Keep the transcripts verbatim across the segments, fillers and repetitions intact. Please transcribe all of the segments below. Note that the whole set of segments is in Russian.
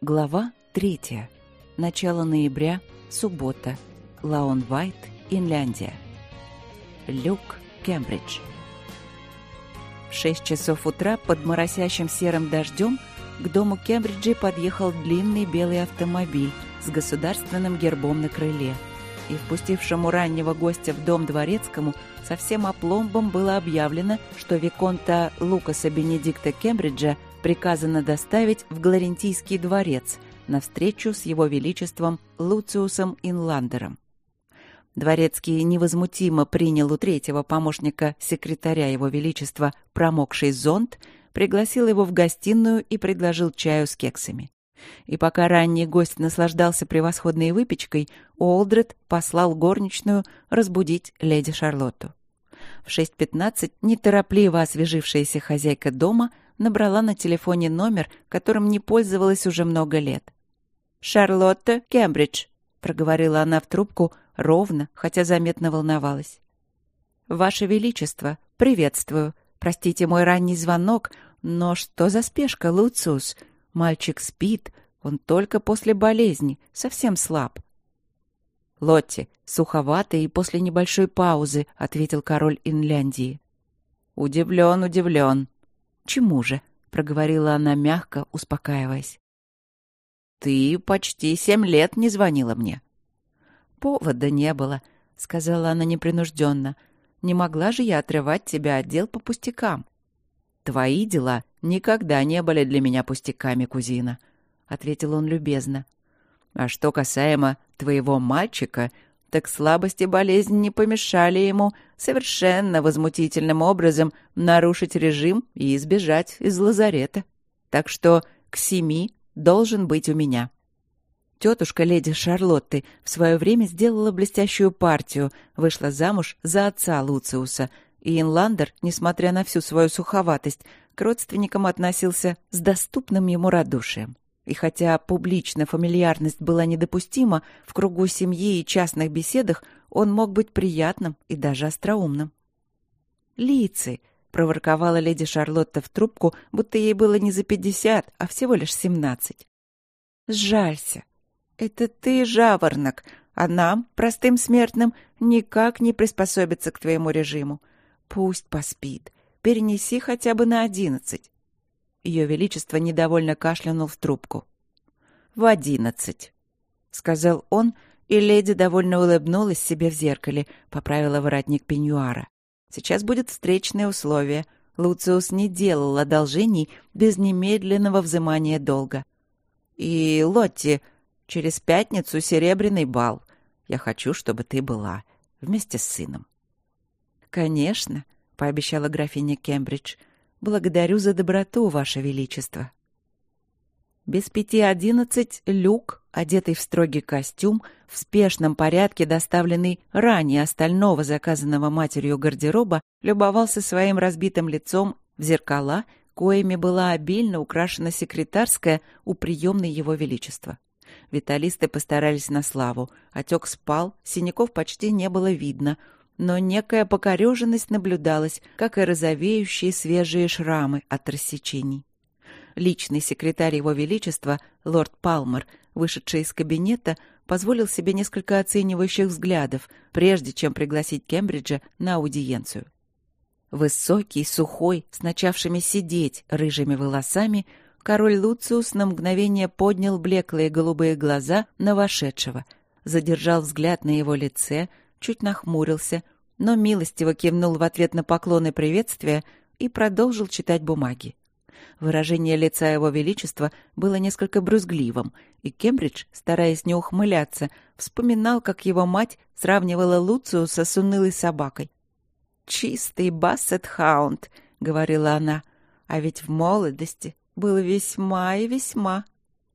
Глава третья. Начало ноября. Суббота. Лаон-Вайт, Инляндия. Люк, Кембридж. В шесть часов утра под моросящим серым дождем к дому Кембриджи подъехал длинный белый автомобиль с государственным гербом на крыле. И впустившему раннего гостя в дом дворецкому со всем опломбом было объявлено, что виконта Лукаса Бенедикта Кембриджа приказано доставить в Гларентийский дворец на встречу с его величеством Луциусом Инландером. Дворецкий невозмутимо принял у третьего помощника секретаря его величества промокший зонт, пригласил его в гостиную и предложил чаю с кексами. И пока ранний гость наслаждался превосходной выпечкой, Уолдред послал горничную разбудить леди Шарлотту. В шесть пятнадцать неторопливо освежившаяся хозяйка дома набрала на телефоне номер, которым не пользовалась уже много лет. «Шарлотта, Кембридж», — проговорила она в трубку ровно, хотя заметно волновалась. «Ваше Величество, приветствую. Простите мой ранний звонок, но что за спешка, Луциус? Мальчик спит, он только после болезни, совсем слаб». «Лотти, суховато и после небольшой паузы», — ответил король Инляндии. «Удивлен, удивлен». «Чему же?» — проговорила она мягко, успокаиваясь. «Ты почти семь лет не звонила мне». «Повода не было», — сказала она непринужденно. «Не могла же я отрывать тебя от дел по пустякам». «Твои дела никогда не были для меня пустяками, кузина», — ответил он любезно. «А что касаемо твоего мальчика, так слабость и болезнь не помешали ему совершенно возмутительным образом нарушить режим и избежать из лазарета. Так что к семи должен быть у меня». Тетушка леди Шарлотты в свое время сделала блестящую партию, вышла замуж за отца Луциуса, и Инландер, несмотря на всю свою суховатость, к родственникам относился с доступным ему радушием. И хотя публично фамильярность была недопустима, в кругу семьи и частных беседах он мог быть приятным и даже остроумным. «Лицы!» — проворковала леди Шарлотта в трубку, будто ей было не за пятьдесят, а всего лишь семнадцать. «Сжалься! Это ты, жаворонок, а нам, простым смертным, никак не приспособиться к твоему режиму. Пусть поспит. Перенеси хотя бы на одиннадцать». Ее Величество недовольно кашлянул в трубку. «В одиннадцать», — сказал он, и леди довольно улыбнулась себе в зеркале, поправила воротник пеньюара. «Сейчас будет встречное условие. Луциус не делал одолжений без немедленного взымания долга. И, Лотти, через пятницу серебряный бал. Я хочу, чтобы ты была вместе с сыном». «Конечно», — пообещала графиня Кембридж. «Благодарю за доброту, Ваше Величество». Без пяти одиннадцать Люк, одетый в строгий костюм, в спешном порядке доставленный ранее остального заказанного матерью гардероба, любовался своим разбитым лицом в зеркала, коими была обильно украшена секретарская у приемной Его Величества. Виталисты постарались на славу. Отек спал, синяков почти не было видно, но некая покореженность наблюдалась, как и розовеющие свежие шрамы от рассечений. Личный секретарь Его Величества, лорд Палмер, вышедший из кабинета, позволил себе несколько оценивающих взглядов, прежде чем пригласить Кембриджа на аудиенцию. Высокий, сухой, с начавшими сидеть рыжими волосами, король Луциус на мгновение поднял блеклые голубые глаза на вошедшего, задержал взгляд на его лице, чуть нахмурился, но милостиво кивнул в ответ на поклоны приветствия и продолжил читать бумаги. Выражение лица Его Величества было несколько брюзгливым, и Кембридж, стараясь не ухмыляться, вспоминал, как его мать сравнивала Луциуса с унылой собакой. «Чистый бассет-хаунд», — говорила она, — «а ведь в молодости был весьма и весьма».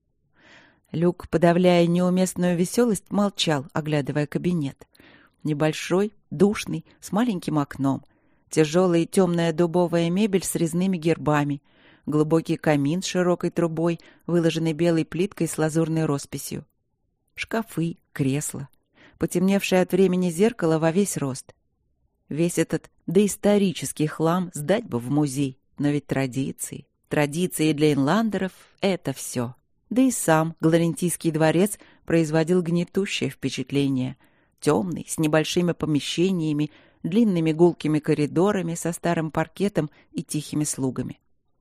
Люк, подавляя неуместную веселость, молчал, оглядывая кабинет. Небольшой, душный, с маленьким окном. Тяжелая и темная дубовая мебель с резными гербами. Глубокий камин с широкой трубой, выложенный белой плиткой с лазурной росписью. Шкафы, кресла. Потемневшее от времени зеркало во весь рост. Весь этот доисторический хлам сдать бы в музей. Но ведь традиции, традиции для инландеров — это все. Да и сам Гларентийский дворец производил гнетущее впечатление. Темный, с небольшими помещениями, длинными гулкими коридорами со старым паркетом и тихими слугами.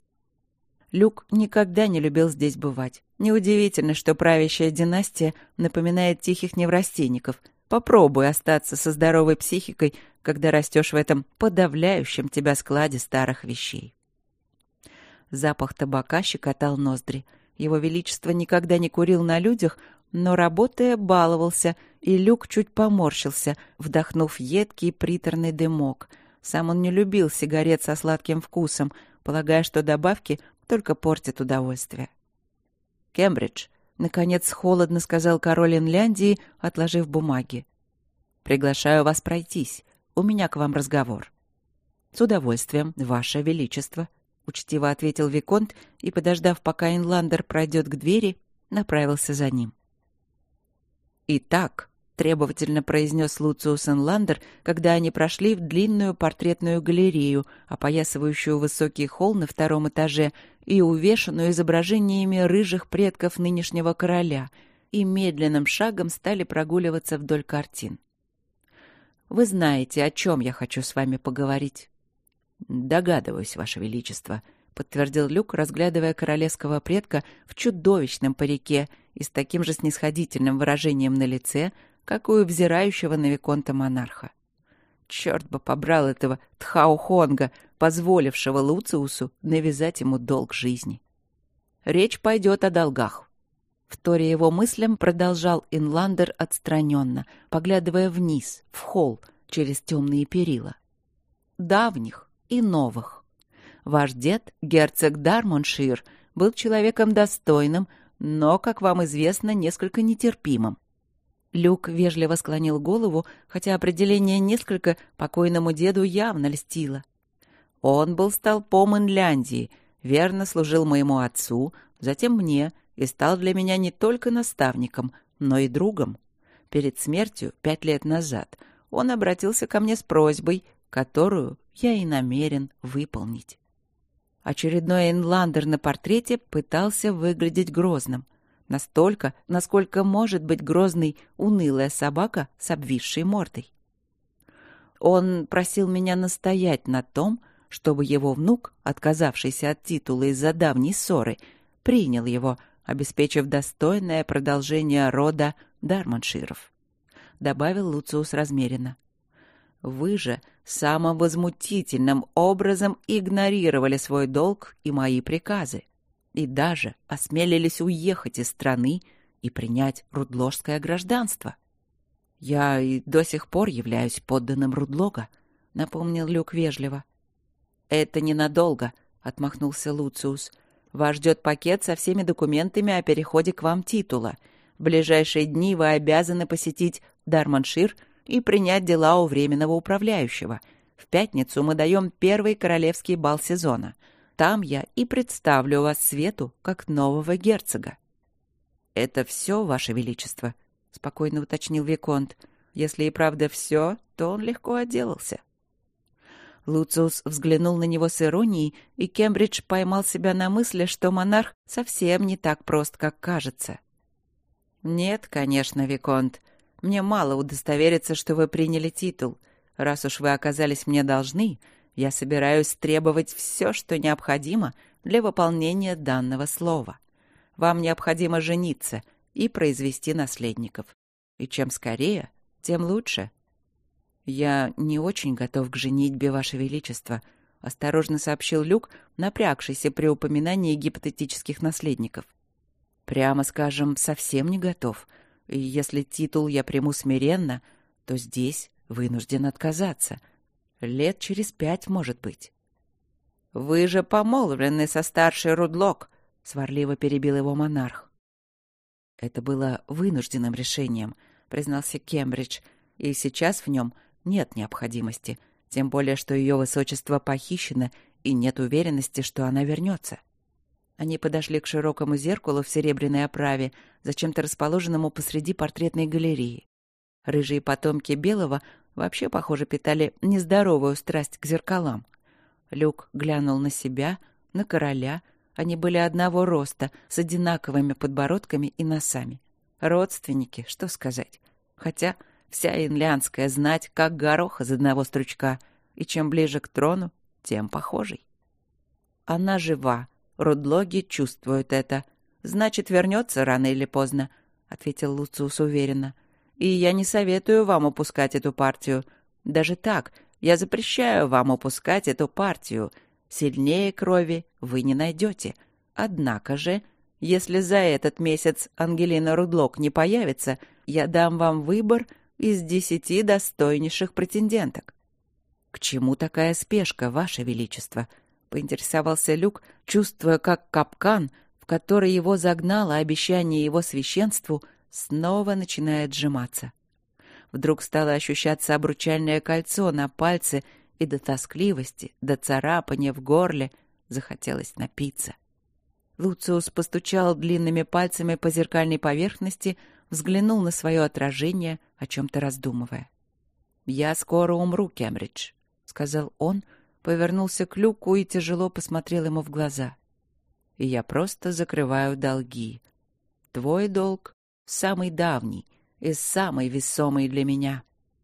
Люк никогда не любил здесь бывать. Неудивительно, что правящая династия напоминает тихих неврастенников. Попробуй остаться со здоровой психикой, когда растешь в этом подавляющем тебя складе старых вещей. Запах табака щекотал ноздри. Его Величество никогда не курил на людях, но, работая, баловался, и Люк чуть поморщился, вдохнув едкий приторный дымок. Сам он не любил сигарет со сладким вкусом, полагая, что добавки только портят удовольствие. «Кембридж», — наконец холодно сказал король Инляндии, отложив бумаги. «Приглашаю вас пройтись. У меня к вам разговор». «С удовольствием, Ваше Величество», — учтиво ответил виконт и, подождав, пока Инландер пройдет к двери, направился за ним. «Итак», — требовательно произнес Луциус Инландер, когда они прошли в длинную портретную галерею, опоясывающую высокий холл на втором этаже и увешанную изображениями рыжих предков нынешнего короля, и медленным шагом стали прогуливаться вдоль картин. «Вы знаете, о чем я хочу с вами поговорить?» «Догадываюсь, Ваше Величество», — подтвердил Люк, разглядывая королевского предка в чудовищном парике и с таким же снисходительным выражением на лице, как у взирающего на виконта монарха. Черт бы побрал этого Тхаухонга, позволившего Луциусу навязать ему долг жизни. Речь пойдет о долгах. Вторя его мыслям, продолжал Инландер отстраненно, поглядывая вниз, в холл, через темные перила. Давних и новых. Ваш дед, герцог Дармоншир, был человеком достойным, но, как вам известно, несколько нетерпимым. Люк вежливо склонил голову, хотя определение «несколько» покойному деду явно льстило. Он был столпом Инляндии, верно служил моему отцу, затем мне, и стал для меня не только наставником, но и другом. Перед смертью, пять лет назад, он обратился ко мне с просьбой, которую я и намерен выполнить. Очередной Инландер на портрете пытался выглядеть грозным. Настолько, насколько может быть грозной унылая собака с обвисшей мордой. Он просил меня настоять на том, чтобы его внук, отказавшийся от титула из-за давней ссоры, принял его, обеспечив достойное продолжение рода Дармонширов. Добавил Луциус размеренно. Вы же самым возмутительным образом игнорировали свой долг и мои приказы, и даже осмелились уехать из страны и принять рудложское гражданство. Я и до сих пор являюсь подданным Рудлога, напомнил Люк вежливо. Это ненадолго, отмахнулся Луциус. Вас ждет пакет со всеми документами о переходе к вам титула. В ближайшие дни вы обязаны посетить Дармоншир и принять дела у временного управляющего. В пятницу мы даем первый королевский бал сезона. Там я и представлю вас свету как нового герцога. — Это все, Ваше Величество? — спокойно уточнил виконт. Если и правда все, то он легко отделался. Луциус взглянул на него с иронией, и Кембридж поймал себя на мысли, что монарх совсем не так прост, как кажется. — Нет, конечно, виконт. Мне мало удостовериться, что вы приняли титул. Раз уж вы оказались мне должны, я собираюсь требовать все, что необходимо для выполнения данного слова. Вам необходимо жениться и произвести наследников. И чем скорее, тем лучше. Я не очень готов к женитьбе, Ваше Величество, осторожно сообщил Люк, напрягшийся при упоминании гипотетических наследников. Прямо скажем, совсем не готов. И если титул я приму смиренно, то здесь вынужден отказаться. Лет через пять, может быть. — Вы же помолвлены со старшей Рудлог, — сварливо перебил его монарх. — Это было вынужденным решением, — признался Кембридж, — и сейчас в нем нет необходимости, тем более, что ее высочество похищено, и нет уверенности, что она вернется. Они подошли к широкому зеркалу в серебряной оправе, зачем-то расположенному посреди портретной галереи. Рыжие потомки Белого вообще, похоже, питали нездоровую страсть к зеркалам. Люк глянул на себя, на короля, Они были одного роста, с одинаковыми подбородками и носами. Родственники, что сказать. Хотя вся инлянская знать, как горох из одного стручка, и чем ближе к трону, тем похожей. Она жива, Рудлоги чувствуют это. Значит, вернется рано или поздно, — ответил Луциус уверенно. И я не советую вам упускать эту партию. Даже так, я запрещаю вам упускать эту партию. Сильнее крови вы не найдете. Однако же, если за этот месяц Ангелина Рудлок не появится, я дам вам выбор из десяти достойнейших претенденток. — К чему такая спешка, Ваше Величество? — поинтересовался Люк, чувствуя, как капкан, в который его загнало обещание его священству, снова начинает сжиматься. Вдруг стало ощущаться обручальное кольцо на пальце, и до тоскливости, до царапания в горле захотелось напиться. Луциус постучал длинными пальцами по зеркальной поверхности, взглянул на свое отражение, о чем-то раздумывая. «Я скоро умру, Кембридж», — сказал он, повернулся к Люку и тяжело посмотрел ему в глаза. «И я просто закрываю долги. Твой долг самый давний и самый весомый для меня.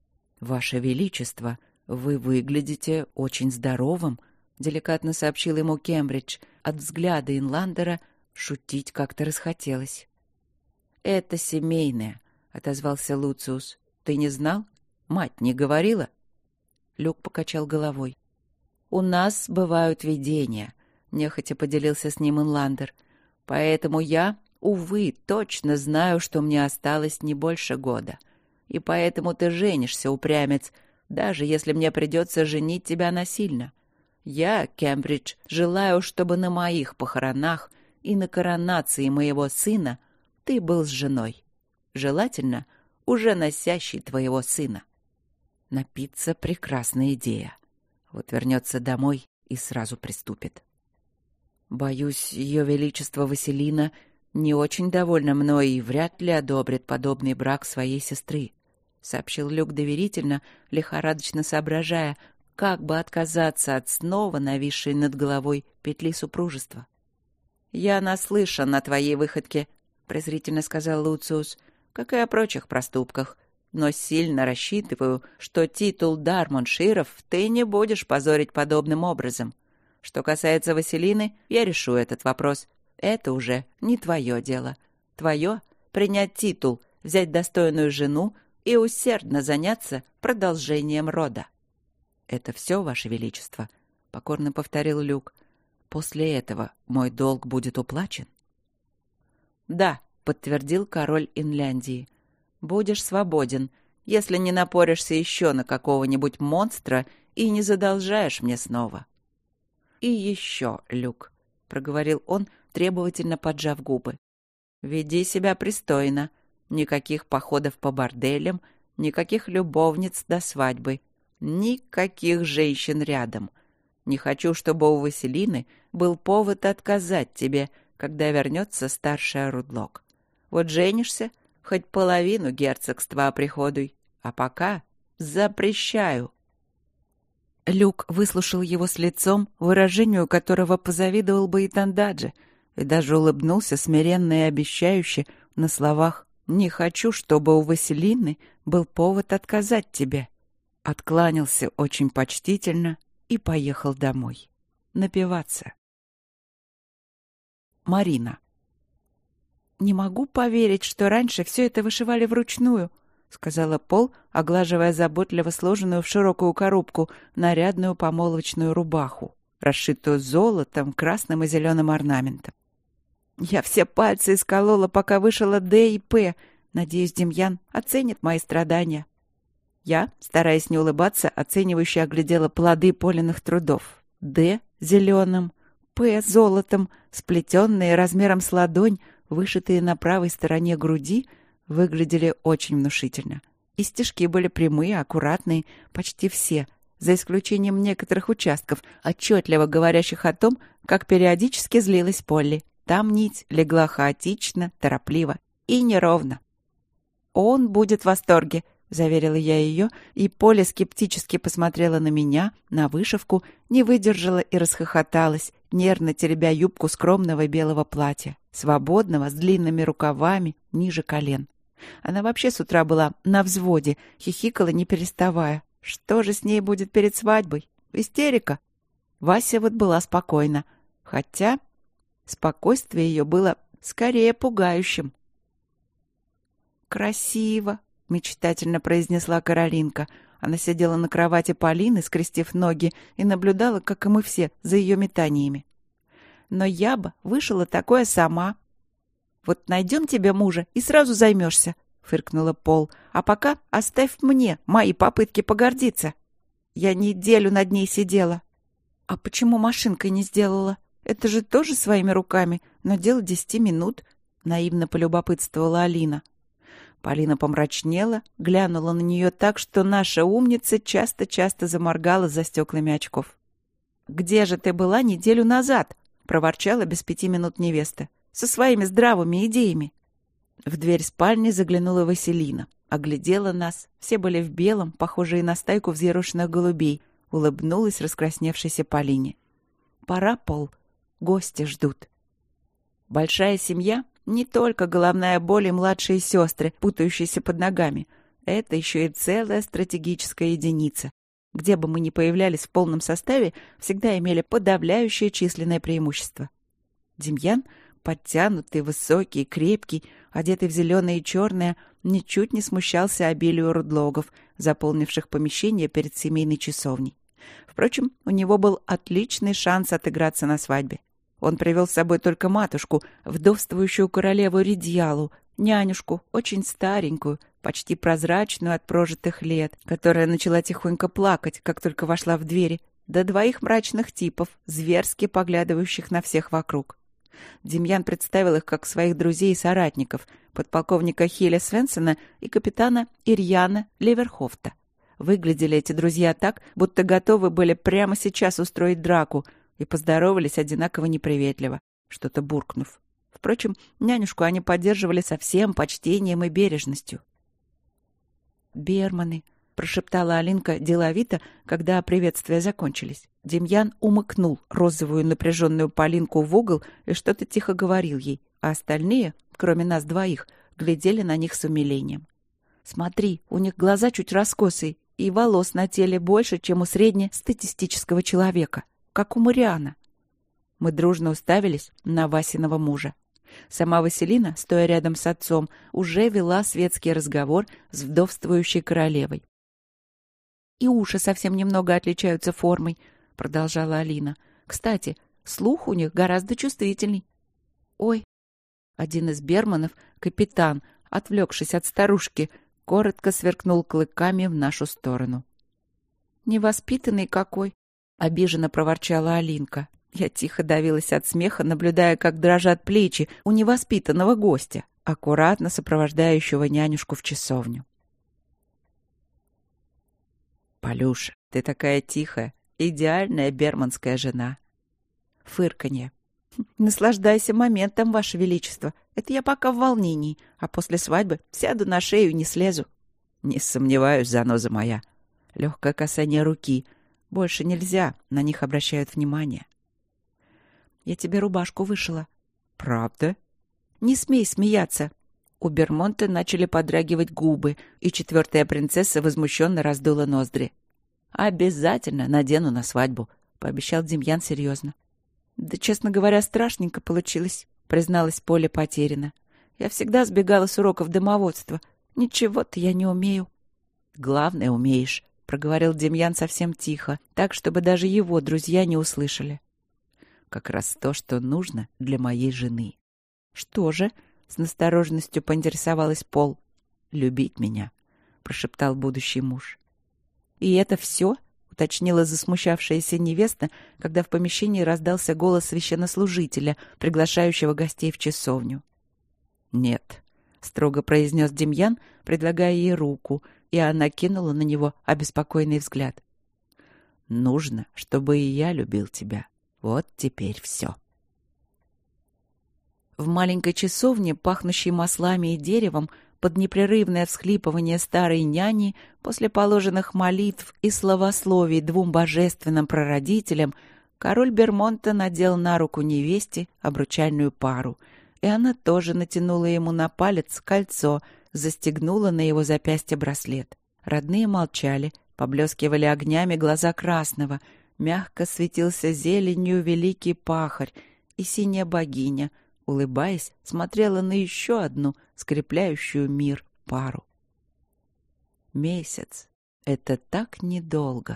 Ваше Величество, вы выглядите очень здоровым», — деликатно сообщил ему Кембридж. От взгляда Инландера шутить как-то расхотелось. «Это семейное», — отозвался Луциус. «Ты не знал? Мать не говорила?» Люк покачал головой. «У нас бывают видения», — нехотя поделился с ним Инландер. «Поэтому я, увы, точно знаю, что мне осталось не больше года. И поэтому ты женишься, упрямец, даже если мне придется женить тебя насильно. Я, Кембридж, желаю, чтобы на моих похоронах и на коронации моего сына ты был с женой. Желательно, уже носящей твоего сына. Напиться — прекрасная идея. Вот вернется домой и сразу приступит. Боюсь, ее величество Василина не очень довольна мной и вряд ли одобрит подобный брак своей сестры, — сообщил Люк доверительно, лихорадочно соображая, как бы отказаться от снова нависшей над головой петли супружества. — Я наслышан о твоей выходке, — презрительно сказал Луциус, — как и о прочих проступках, но сильно рассчитываю, что титул Дармонширов ты не будешь позорить подобным образом. Что касается Василины, я решу этот вопрос. Это уже не твое дело. Твое — принять титул, взять достойную жену и усердно заняться продолжением рода. — Это все, Ваше Величество, — покорно повторил Люк. — После этого мой долг будет уплачен? — Да, — подтвердил король Инляндии. — Будешь свободен, если не напоришься еще на какого-нибудь монстра и не задолжаешь мне снова. — И еще, Люк, — проговорил он, требовательно поджав губы. — Веди себя пристойно. Никаких походов по борделям, никаких любовниц до свадьбы. Никаких женщин рядом. Не хочу, чтобы у Василины был повод отказать тебе, когда вернется старшая Рудлок. Вот женишься, хоть половину герцогства оприходуй, а пока запрещаю». Люк выслушал его с лицом, выражению которого позавидовал бы и Тандаджи, и даже улыбнулся смиренно и обещающе на словах «Не хочу, чтобы у Василины был повод отказать тебе». Откланялся очень почтительно и поехал домой. Напиваться. Марина. «Не могу поверить, что раньше все это вышивали вручную», — сказала Пол, оглаживая заботливо сложенную в широкую коробку нарядную помолвочную рубаху, расшитую золотом, красным и зеленым орнаментом. «Я все пальцы исколола, пока вышила «Д» и «П». Надеюсь, Демьян оценит мои страдания». Я, стараясь не улыбаться, оценивающе оглядела плоды Полиных трудов. «Д» зеленым, «П» золотом, сплетенные размером с ладонь, вышитые на правой стороне груди, выглядели очень внушительно. И стежки были прямые, аккуратные, почти все, за исключением некоторых участков, отчетливо говорящих о том, как периодически злилась Полли. Там нить легла хаотично, торопливо и неровно. «Он будет в восторге», — заверила я ее, и Поля скептически посмотрела на меня, на вышивку, не выдержала и расхохоталась, нервно теребя юбку скромного белого платья, свободного, с длинными рукавами, ниже колен. Она вообще с утра была на взводе, хихикала не переставая. Что же с ней будет перед свадьбой? Истерика. Вася вот была спокойна, хотя спокойствие ее было скорее пугающим. «Красиво!» — мечтательно произнесла Каролинка. Она сидела на кровати Полины, скрестив ноги, и наблюдала, как и мы все, за ее метаниями. «Но я бы вышила такое сама». «Вот найдем тебе мужа и сразу займешься», — фыркнула Пол. «А пока оставь мне мои попытки погордиться. Я неделю над ней сидела». «А почему машинкой не сделала? Это же тоже своими руками, но дело десяти минут», — наивно полюбопытствовала Алина. Полина помрачнела, глянула на нее так, что наша умница часто-часто заморгала за стеклами очков. «Где же ты была неделю назад?» — проворчала без пяти минут невеста. «Со своими здравыми идеями». В дверь спальни заглянула Василина. Оглядела нас. Все были в белом, похожие на стайку взъерошенных голубей. Улыбнулась раскрасневшейся Полине. «Пора, Пол. Гости ждут». Большая семья — не только головная боль и младшие сестры, путающиеся под ногами. Это еще и целая стратегическая единица. Где бы мы ни появлялись в полном составе, всегда имели подавляющее численное преимущество. Демьян, подтянутый, высокий, крепкий, одетый в зеленое и черное, ничуть не смущался обилию рудлогов, заполнивших помещение перед семейной часовней. Впрочем, у него был отличный шанс отыграться на свадьбе. Он привел с собой только матушку, вдовствующую королеву Ридьялу, нянюшку, очень старенькую, почти прозрачную от прожитых лет, которая начала тихонько плакать, как только вошла в двери, да двоих мрачных типов, зверски поглядывающих на всех вокруг. Демьян представил их как своих друзей и соратников, подполковника Хиля Свенсона и капитана Ирьяна Леверхофта. Выглядели эти друзья так, будто готовы были прямо сейчас устроить драку, и поздоровались одинаково неприветливо, что-то буркнув. Впрочем, нянюшку они поддерживали со всем почтением и бережностью. «Берманы», — прошептала Алинка деловито, когда приветствия закончились. Демьян умыкнул розовую напряженную Полинку в угол и что-то тихо говорил ей, а остальные, кроме нас двоих, глядели на них с умилением. «Смотри, у них глаза чуть раскосые, и волос на теле больше, чем у среднестатистического человека, как у Мариана». Мы дружно уставились на Васиного мужа. Сама Василина, стоя рядом с отцом, уже вела светский разговор с вдовствующей королевой. «И уши совсем немного отличаются формой», — продолжала Алина. «Кстати, слух у них гораздо чувствительней». «Ой!» Один из берманов, капитан, отвлекшись от старушки, коротко сверкнул клыками в нашу сторону. «Невоспитанный какой!» — обиженно проворчала Алинка. Я тихо давилась от смеха, наблюдая, как дрожат плечи у невоспитанного гостя, аккуратно сопровождающего нянюшку в часовню. «Полюша, ты такая тихая, идеальная берманская жена». Фырканье. «Наслаждайся моментом, Ваше Величество. Это я пока в волнении, а после свадьбы сяду на шею и не слезу». «Не сомневаюсь, заноза моя». Легкое касание руки. Больше нельзя, на них обращают внимание. «Я тебе рубашку вышила». «Правда?» «Не смей смеяться». У Бермонта начали подрагивать губы, и четвертая принцесса возмущенно раздула ноздри. «Обязательно надену на свадьбу», — пообещал Демьян серьезно. «Да, честно говоря, страшненько получилось», — призналась Поля потеряно. «Я всегда сбегала с уроков домоводства. Ничего-то я не умею». «Главное, умеешь», — проговорил Демьян совсем тихо, так, чтобы даже его друзья не услышали. «Как раз то, что нужно для моей жены». «Что же?» — с настороженностью поинтересовалась Пол. «Любить меня», — прошептал будущий муж. «И это все?» — уточнила засмущавшаяся невеста, когда в помещении раздался голос священнослужителя, приглашающего гостей в часовню. «Нет», — строго произнес Демьян, предлагая ей руку, и она кинула на него обеспокоенный взгляд. «Нужно, чтобы и я любил тебя. Вот теперь все». В маленькой часовне, пахнущей маслами и деревом, под непрерывное всхлипывание старой няни, после положенных молитв и словословий двум божественным прародителям, король Бермонта надел на руку невесте обручальную пару, и она тоже натянула ему на палец кольцо, застегнула на его запястье браслет. Родные молчали, поблескивали огнями глаза красного, мягко светился зеленью великий пахарь, и синяя богиня, улыбаясь, смотрела на еще одну скрепляющую мир пару. Месяц — это так недолго.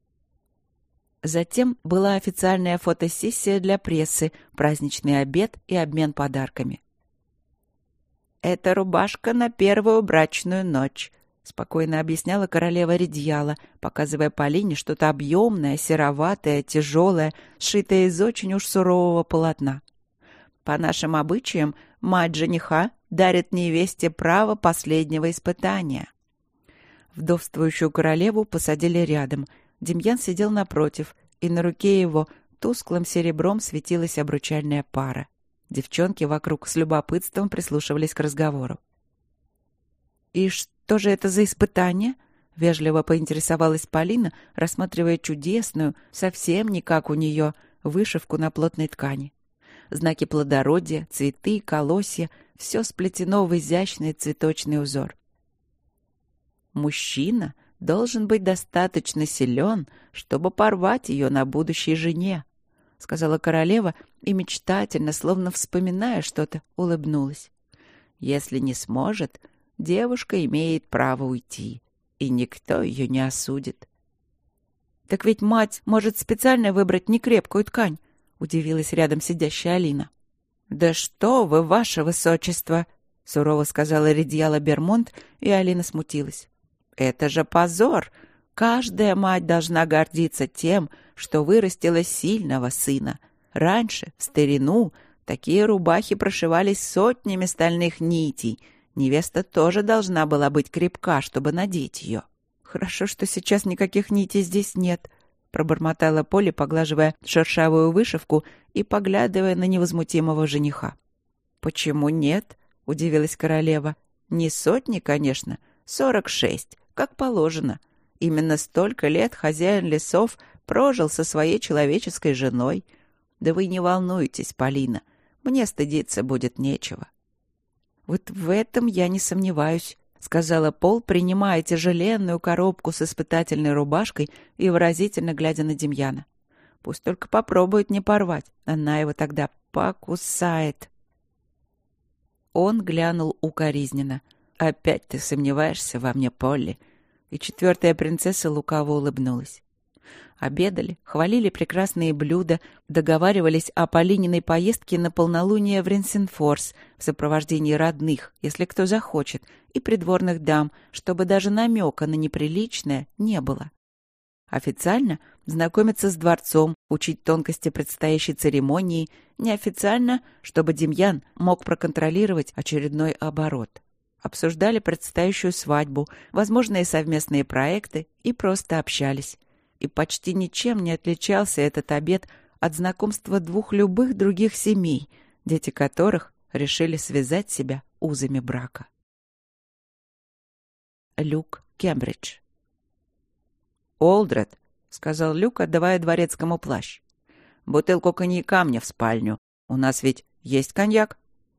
Затем была официальная фотосессия для прессы, праздничный обед и обмен подарками. «Это рубашка на первую брачную ночь», — спокойно объясняла королева Редьяла, показывая Полине что-то объемное, сероватое, тяжелое, сшитое из очень уж сурового полотна. «По нашим обычаям, мать жениха дарит невесте право последнего испытания». Вдовствующую королеву посадили рядом. Демьян сидел напротив, и на руке его тусклым серебром светилась обручальная пара. Девчонки вокруг с любопытством прислушивались к разговору. «И что же это за испытание?» — вежливо поинтересовалась Полина, рассматривая чудесную, совсем не как у нее, вышивку на плотной ткани. Знаки плодородия, цветы, колосья — все сплетено в изящный цветочный узор. Мужчина должен быть достаточно силен, чтобы порвать ее на будущей жене, — сказала королева и мечтательно, словно вспоминая что-то, улыбнулась. Если не сможет, девушка имеет право уйти, и никто ее не осудит. — Так ведь мать может специально выбрать некрепкую ткань, — удивилась рядом сидящая Алина. — Да что вы, ваше высочество! — сурово сказала Редьяла Бермонт, и Алина смутилась. «Это же позор! Каждая мать должна гордиться тем, что вырастила сильного сына. Раньше, в старину, такие рубахи прошивались сотнями стальных нитей. Невеста тоже должна была быть крепка, чтобы надеть ее». «Хорошо, что сейчас никаких нитей здесь нет», — пробормотала Полли, поглаживая шершавую вышивку и поглядывая на невозмутимого жениха. «Почему нет?» — удивилась королева. «Не сотни, конечно, сорок шесть. Как положено. Именно столько лет хозяин лесов прожил со своей человеческой женой. Да вы не волнуйтесь, Полина, мне стыдиться будет нечего». «Вот в этом я не сомневаюсь», — сказала Пол, принимая тяжеленную коробку с испытательной рубашкой и выразительно глядя на Демьяна. «Пусть только попробует не порвать, она его тогда покусает». Он глянул укоризненно. «Опять ты сомневаешься во мне, Полли?» И четвертая принцесса лукаво улыбнулась. Обедали, хвалили прекрасные блюда, договаривались о Полининой поездке на полнолуние в Ренсенфорс в сопровождении родных, если кто захочет, и придворных дам, чтобы даже намека на неприличное не было. Официально знакомиться с дворцом, учить тонкости предстоящей церемонии, неофициально, чтобы Демьян мог проконтролировать очередной оборот. Обсуждали предстоящую свадьбу, возможные совместные проекты и просто общались. И почти ничем не отличался этот обед от знакомства двух любых других семей, дети которых решили связать себя узами брака. Люк Кембридж. «Олдред», — сказал Люк, отдавая дворецкому плащ, — «бутылку коньяка мне в спальню. У нас ведь есть коньяк?»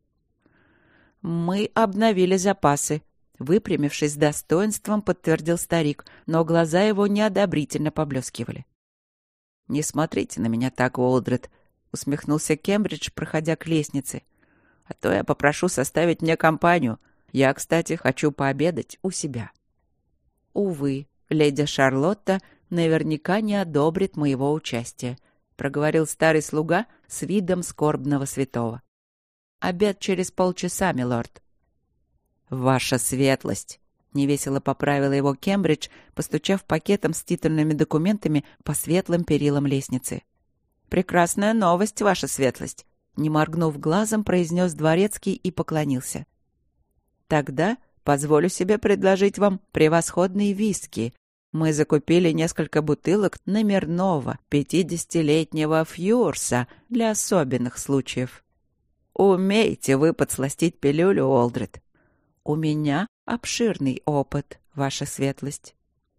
«Мы обновили запасы», — выпрямившись с достоинством, подтвердил старик, но глаза его неодобрительно поблескивали. «Не смотрите на меня так, Уолдред», — усмехнулся Кембридж, проходя к лестнице. «А то я попрошу составить мне компанию. Я, кстати, хочу пообедать у себя». «Увы, леди Шарлотта наверняка не одобрит моего участия», — проговорил старый слуга с видом скорбного святого. «Обед через полчаса, милорд». «Ваша светлость», — невесело поправила его Кембридж, постучав пакетом с титульными документами по светлым перилам лестницы. «Прекрасная новость, ваша светлость», — не моргнув глазом, произнес дворецкий и поклонился. «Тогда позволю себе предложить вам превосходные виски. Мы закупили несколько бутылок номерного пятидесятилетнего фьюрса для особенных случаев». «Умеете вы подсластить пилюлю, Олдред?» У меня обширный опыт, ваша светлость.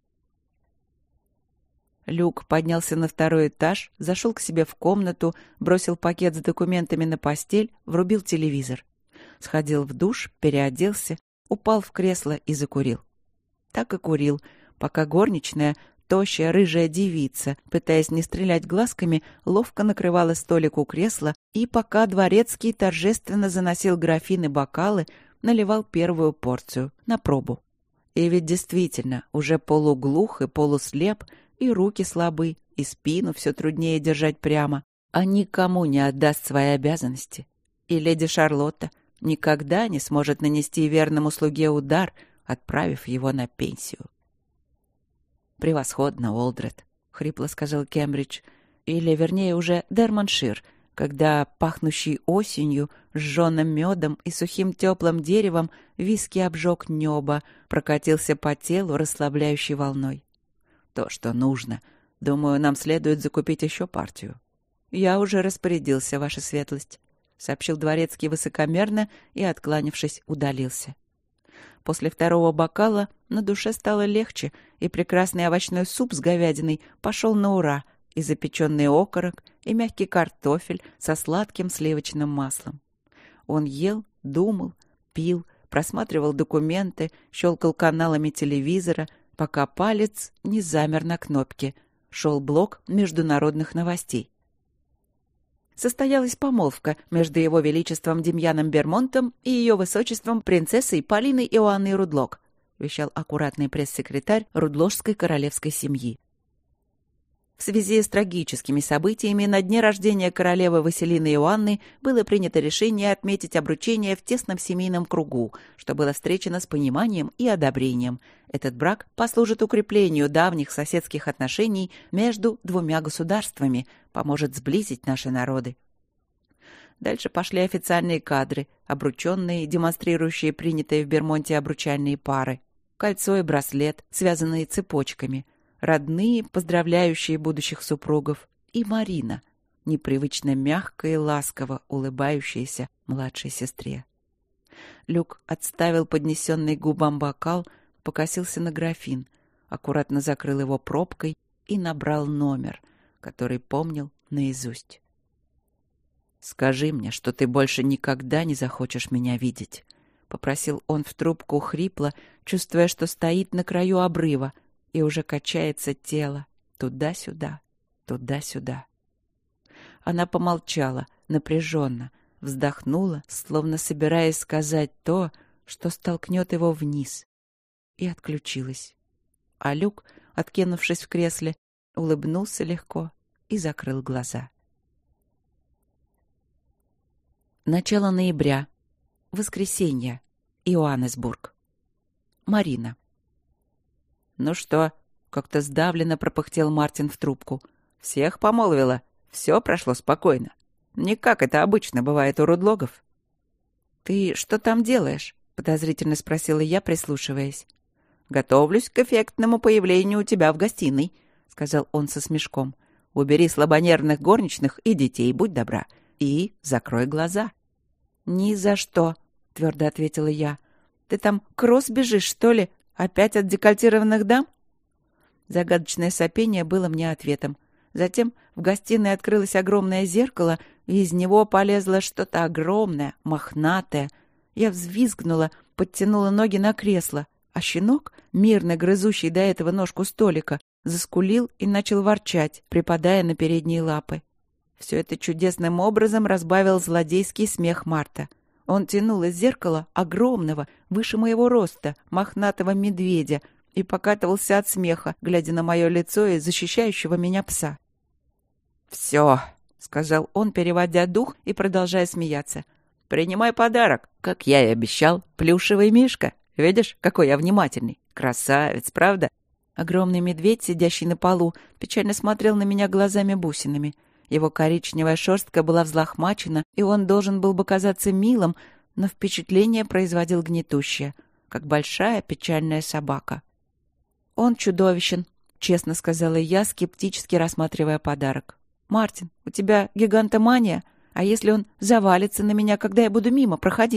Люк поднялся на второй этаж, зашел к себе в комнату, бросил пакет с документами на постель, врубил телевизор. Сходил в душ, переоделся, упал в кресло и закурил. Так и курил, пока горничная, тощая рыжая девица, пытаясь не стрелять глазками, ловко накрывала столик у кресла, и пока дворецкий торжественно заносил графин и бокалы, наливал первую порцию на пробу. И ведь действительно, уже полуглух и полуслеп, и руки слабы, и спину все труднее держать прямо, а никому не отдаст свои обязанности. И леди Шарлотта никогда не сможет нанести верному слуге удар, отправив его на пенсию. «Превосходно, Уолдред», — хрипло сказал Кембридж, или, вернее, уже Дермоншир, когда, пахнущий осенью, сжёным медом и сухим теплым деревом, виски обжег небо, прокатился по телу расслабляющей волной. «То, что нужно. Думаю, нам следует закупить еще партию». «Я уже распорядился, ваша светлость», — сообщил дворецкий высокомерно и, откланившись, удалился. После второго бокала на душе стало легче, и прекрасный овощной суп с говядиной пошел на ура, и запеченный окорок, и мягкий картофель со сладким сливочным маслом. Он ел, думал, пил, просматривал документы, щелкал каналами телевизора, пока палец не замер на кнопке. Шел блок международных новостей. Состоялась помолвка между его величеством Демьяном Бермонтом и ее высочеством принцессой Полиной Иоанной Рудлок, вещал аккуратный пресс-секретарь рудложской королевской семьи. В связи с трагическими событиями на дне рождения королевы Василины Иоанны было принято решение отметить обручение в тесном семейном кругу, что было встречено с пониманием и одобрением. Этот брак послужит укреплению давних соседских отношений между двумя государствами, поможет сблизить наши народы. Дальше пошли официальные кадры, обрученные, демонстрирующие принятые в Бермонте обручальные пары, кольцо и браслет, связанные цепочками, родные, поздравляющие будущих супругов, и Марина, непривычно мягко и ласково улыбающаяся младшей сестре. Люк отставил поднесенный к губам бокал, покосился на графин, аккуратно закрыл его пробкой и набрал номер, который помнил наизусть. «Скажи мне, что ты больше никогда не захочешь меня видеть», — попросил он в трубку хрипло, чувствуя, что стоит на краю обрыва, и уже качается тело туда-сюда, туда-сюда. Она помолчала, напряженно, вздохнула, словно собираясь сказать то, что столкнет его вниз, и отключилась. А Люк, откинувшись в кресле, улыбнулся легко и закрыл глаза. Начало ноября. Воскресенье. Йоаннесбург. Марина. «Ну что?» — как-то сдавленно пропыхтел Мартин в трубку. «Всех помолвила. Все прошло спокойно. Не как это обычно бывает у Рудлогов». «Ты что там делаешь?» — подозрительно спросила я, прислушиваясь. «Готовлюсь к эффектному появлению у тебя в гостиной», — сказал он со смешком. «Убери слабонервных горничных и детей, будь добра, и закрой глаза». «Ни за что», — твердо ответила я. «Ты там кросс бежишь, что ли? Опять от декольтированных дам?» Загадочное сопение было мне ответом. Затем в гостиной открылось огромное зеркало, и из него полезло что-то огромное, мохнатое. Я взвизгнула, подтянула ноги на кресло, а щенок, мирно грызущий до этого ножку столика, заскулил и начал ворчать, припадая на передние лапы. Все это чудесным образом разбавил злодейский смех Марта. Он тянул из зеркала огромного, выше моего роста, мохнатого медведя и покатывался от смеха, глядя на мое лицо и защищающего меня пса. «Все», — сказал он, переводя дух и продолжая смеяться. «Принимай подарок, как я и обещал, плюшевый мишка. Видишь, какой я внимательный. Красавец, правда?» Огромный медведь, сидящий на полу, печально смотрел на меня глазами-бусинами. Его коричневая шерстка была взлохмачена, и он должен был бы казаться милым, но впечатление производил гнетущее, как большая печальная собака. «Он чудовищен», — честно сказала я, скептически рассматривая подарок. «Мартин, у тебя гигантомания? А если он завалится на меня, когда я буду мимо проходить?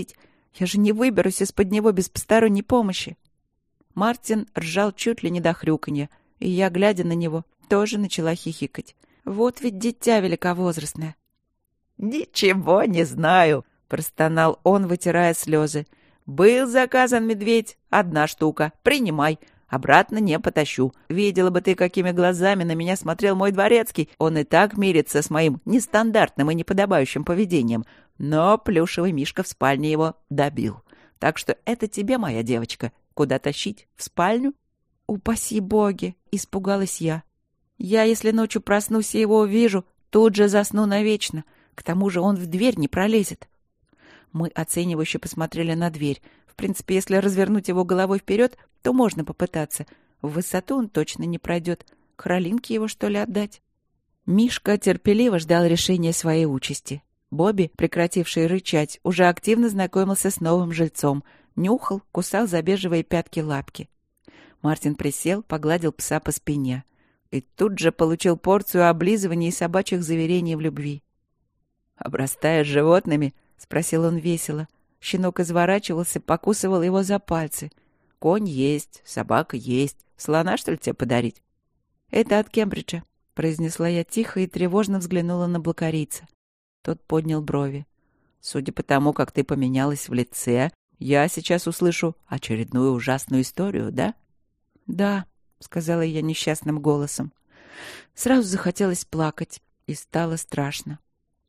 Я же не выберусь из-под него без посторонней помощи. Мартин ржал чуть ли не до хрюканья, и я, глядя на него, тоже начала хихикать. Вот ведь дитя великовозрастное. «Ничего не знаю», — простонал он, вытирая слезы. «Был заказан медведь, одна штука, принимай. Обратно не потащу. Видела бы ты, какими глазами на меня смотрел мой дворецкий. Он и так мирится с моим нестандартным и неподобающим поведением. Но плюшевый мишка в спальне его добил. Так что это тебе, моя девочка. Куда тащить? В спальню?» «Упаси боги!» — испугалась я. «Я, если ночью проснусь и его увижу, тут же засну навечно. К тому же он в дверь не пролезет». Мы оценивающе посмотрели на дверь. В принципе, если развернуть его головой вперед, то можно попытаться. В высоту он точно не пройдет. Каролинке его, что ли, отдать? Мишка терпеливо ждал решения своей участи. Бобби, прекративший рычать, уже активно знакомился с новым жильцом. Нюхал, кусал за бежевые пятки лапки. Мартин присел, погладил пса по спине. И тут же получил порцию облизываний и собачьих заверений в любви. «Обрастаешь животными?» — спросил он весело. Щенок изворачивался, покусывал его за пальцы. «Конь есть, собака есть. Слона, что ли, тебе подарить?» «Это от Кембриджа», — произнесла я тихо и тревожно взглянула на блокарийца. Тот поднял брови. «Судя по тому, как ты поменялась в лице, я сейчас услышу очередную ужасную историю, да?» «Да», — сказала я несчастным голосом. Сразу захотелось плакать, и стало страшно.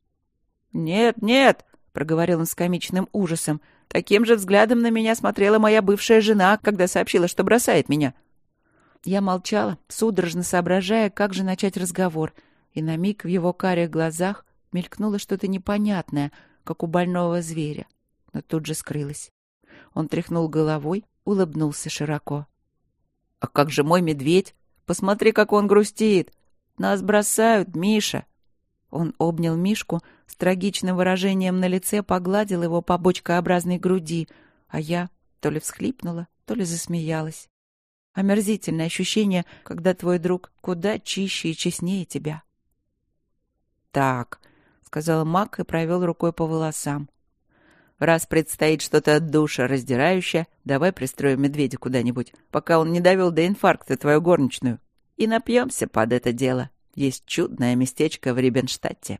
«Нет, нет!» — проговорил он с комичным ужасом. «Таким же взглядом на меня смотрела моя бывшая жена, когда сообщила, что бросает меня». Я молчала, судорожно соображая, как же начать разговор, и на миг в его карих глазах мелькнуло что-то непонятное, как у больного зверя, но тут же скрылось. Он тряхнул головой, улыбнулся широко. «А как же мой медведь? Посмотри, как он грустит! Нас бросают, Миша!» Он обнял Мишку, с трагичным выражением на лице погладил его по бочкообразной груди, а я то ли всхлипнула, то ли засмеялась. Омерзительное ощущение, когда твой друг куда чище и честнее тебя. «Так», — сказал Мак и провел рукой по волосам. «Раз предстоит что-то душераздирающее, давай пристроим медведя куда-нибудь, пока он не довел до инфаркта твою горничную, и напьемся под это дело. Есть чудное местечко в Риббенштадте».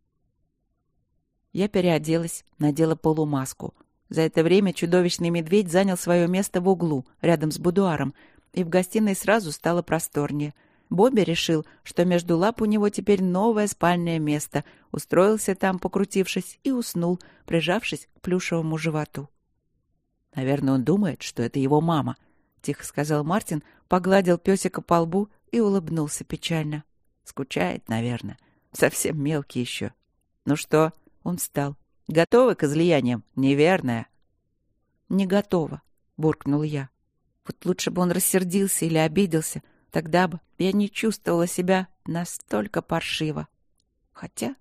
Я переоделась, надела полумаску. За это время чудовищный медведь занял свое место в углу, рядом с будуаром, и в гостиной сразу стало просторнее. Бобби решил, что между лап у него теперь новое спальное место, устроился там, покрутившись, и уснул, прижавшись к плюшевому животу. «Наверное, он думает, что это его мама», — тихо сказал Мартин, погладил песика по лбу и улыбнулся печально. «Скучает, наверное. Совсем мелкий еще. Ну что?» — он встал. «Готовы к излияниям, неверная?» «Не готова», — буркнул я. «Вот лучше бы он рассердился или обиделся. Тогда бы я не чувствовала себя настолько паршиво. Хотя,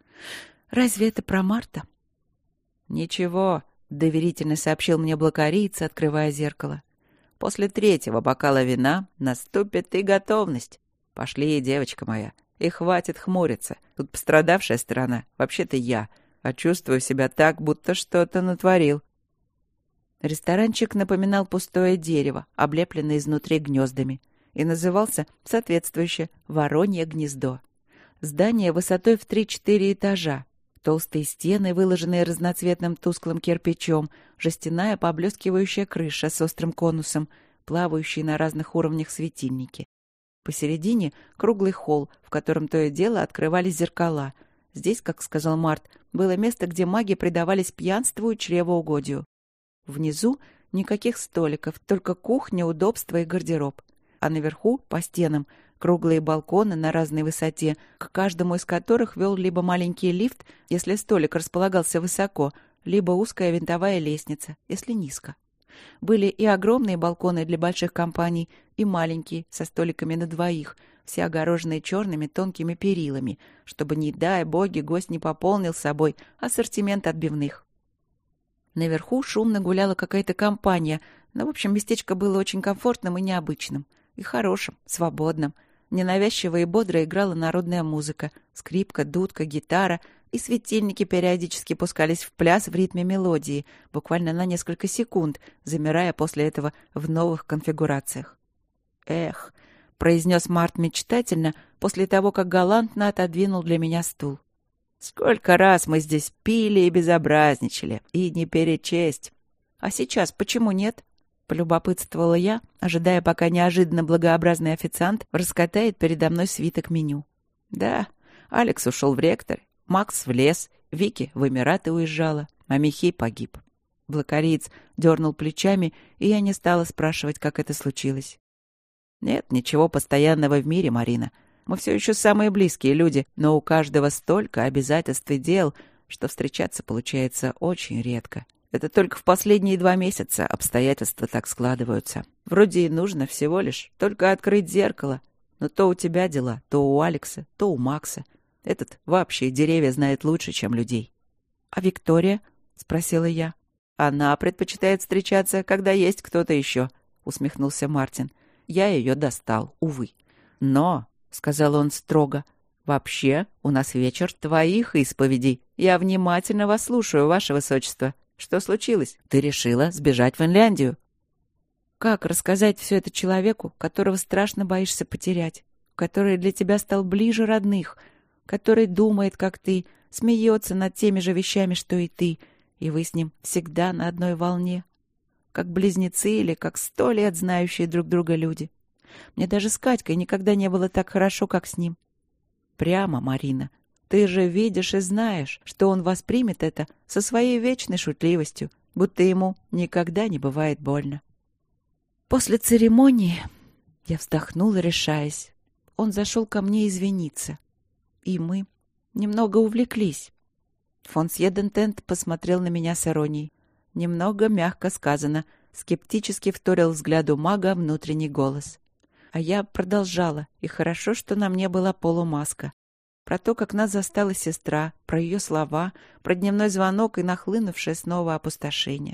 разве это про Марта?» «Ничего», — доверительно сообщил мне блокарийц, открывая зеркало. «После третьего бокала вина наступит и готовность. Пошли, девочка моя, и хватит хмуриться. Тут пострадавшая сторона, вообще-то я, а чувствую себя так, будто что-то натворил». Ресторанчик напоминал пустое дерево, облепленное изнутри гнездами, и назывался соответствующе «Воронье гнездо». Здание высотой в три-четыре этажа, толстые стены, выложенные разноцветным тусклым кирпичом, жестяная поблескивающая крыша с острым конусом, плавающие на разных уровнях светильники. Посередине круглый холл, в котором то и дело открывались зеркала. Здесь, как сказал Март, было место, где маги предавались пьянству и чревоугодию. Внизу никаких столиков, только кухня, удобства и гардероб. А наверху, по стенам, круглые балконы на разной высоте, к каждому из которых вел либо маленький лифт, если столик располагался высоко, либо узкая винтовая лестница, если низко. Были и огромные балконы для больших компаний, и маленькие, со столиками на двоих, все огороженные черными тонкими перилами, чтобы, не дай боги, гость не пополнил собой ассортимент отбивных. Наверху шумно гуляла какая-то компания, но, в общем, местечко было очень комфортным и необычным, и хорошим, свободным. Ненавязчиво и бодро играла народная музыка, скрипка, дудка, гитара, и светильники периодически пускались в пляс в ритме мелодии, буквально на несколько секунд, замирая после этого в новых конфигурациях. «Эх», — произнес Март мечтательно после того, как галантно отодвинул для меня стул. «Сколько раз мы здесь пили и безобразничали, и не перечесть. А сейчас почему нет?» — полюбопытствовала я, ожидая, пока неожиданно благообразный официант раскатает передо мной свиток меню. «Да, Алекс ушел в ректор, Макс в лес, Вики в Эмираты уезжала, а Михей погиб». Блокариец дернул плечами, и я не стала спрашивать, как это случилось. «Нет ничего постоянного в мире, Марина. Мы все еще самые близкие люди, но у каждого столько обязательств и дел, что встречаться получается очень редко. Это только в последние два месяца обстоятельства так складываются. Вроде и нужно всего лишь только открыть зеркало, но то у тебя дела, то у Алекса, то у Макса. Этот вообще деревья знает лучше, чем людей». «А Виктория?» — спросила я. «Она предпочитает встречаться, когда есть кто-то еще», — усмехнулся Мартин. «Я ее достал, увы. Но, — сказал он строго, — вообще у нас вечер твоих исповедей. Я внимательно вас слушаю, ваше высочество. Что случилось? Ты решила сбежать в Финляндию?» «Как рассказать все это человеку, которого страшно боишься потерять, который для тебя стал ближе родных, который думает, как ты, смеется над теми же вещами, что и ты, и вы с ним всегда на одной волне, как близнецы или как сто лет знающие друг друга люди? Мне даже с Катькой никогда не было так хорошо, как с ним. Прямо, Марина, ты же видишь и знаешь, что он воспримет это со своей вечной шутливостью, будто ему никогда не бывает больно». После церемонии я вздохнула, решаясь. Он зашел ко мне извиниться. И мы немного увлеклись. Фон Сьедентент посмотрел на меня с иронией. Немного мягко сказано, скептически вторил взгляду мага внутренний голос. А я продолжала, и хорошо, что на мне была полумаска. Про то, как нас застала сестра, про ее слова, про дневной звонок и нахлынувшее снова опустошение.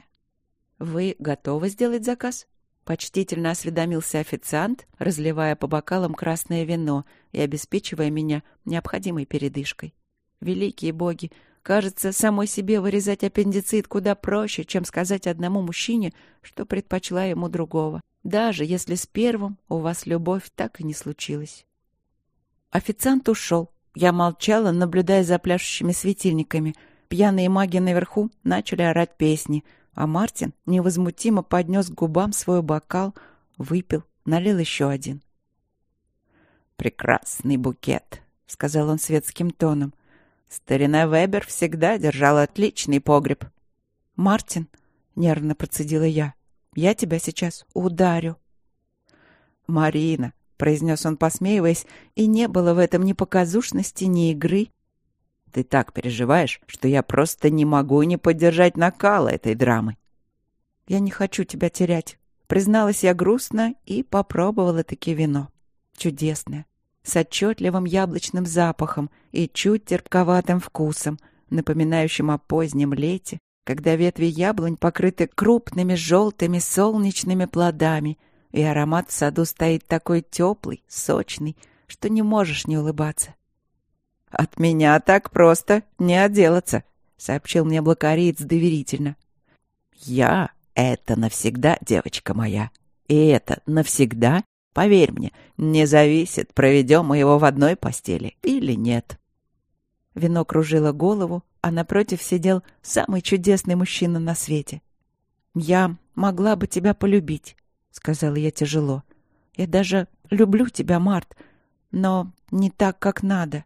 «Вы готовы сделать заказ?» Почтительно осведомился официант, разливая по бокалам красное вино и обеспечивая меня необходимой передышкой. Великие боги! Кажется, самой себе вырезать аппендицит куда проще, чем сказать одному мужчине, что предпочла ему другого, даже если с первым у вас любовь так и не случилась. Официант ушел. Я молчала, наблюдая за пляшущими светильниками. Пьяные маги наверху начали орать песни, а Мартин невозмутимо поднес к губам свой бокал, выпил, налил еще один. «Прекрасный букет», — сказал он светским тоном. «Старина Вебер всегда держал отличный погреб». «Мартин», — нервно процедила я, — «я тебя сейчас ударю». «Марина», — произнес он, посмеиваясь, и не было в этом ни показушности, ни игры. «Ты так переживаешь, что я просто не могу не поддержать накала этой драмы». «Я не хочу тебя терять», — призналась я грустно и попробовала-таки вино. Чудесное, с отчетливым яблочным запахом и чуть терпковатым вкусом, напоминающим о позднем лете, когда ветви яблонь покрыты крупными желтыми солнечными плодами, и аромат в саду стоит такой теплый, сочный, что не можешь не улыбаться. «От меня так просто не отделаться», — сообщил мне блокариец доверительно. «Я — это навсегда, девочка моя. И это навсегда, поверь мне, не зависит, проведем мы его в одной постели или нет». Вино кружило голову, а напротив сидел самый чудесный мужчина на свете. «Я могла бы тебя полюбить», — сказала я тяжело. «Я даже люблю тебя, Март, но не так, как надо».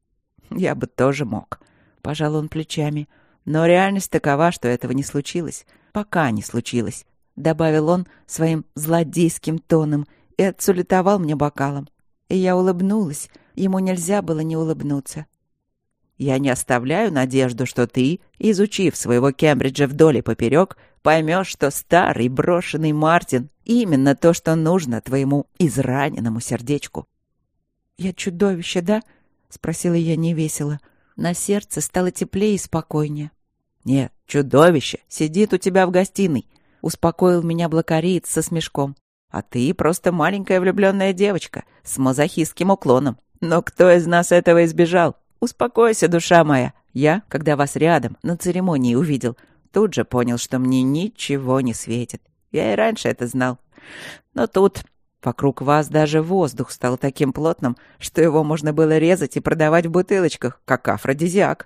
«Я бы тоже мог», — пожал он плечами. «Но реальность такова, что этого не случилось. Пока не случилось», — добавил он своим злодейским тоном и отсулетовал мне бокалом. И я улыбнулась. Ему нельзя было не улыбнуться. «Я не оставляю надежду, что ты, изучив своего Кембриджа вдоль и поперек, поймешь, что старый брошенный Мартин — именно то, что нужно твоему израненному сердечку». «Я чудовище, да?» — спросила я невесело. На сердце стало теплее и спокойнее. «Нет, чудовище сидит у тебя в гостиной», — успокоил меня блокариец со смешком. «А ты просто маленькая влюбленная девочка с мазохистским уклоном. Но кто из нас этого избежал? Успокойся, душа моя. Я, когда вас рядом, на церемонии увидел, тут же понял, что мне ничего не светит. Я и раньше это знал. Но тут вокруг вас даже воздух стал таким плотным, что его можно было резать и продавать в бутылочках, как афродизиак.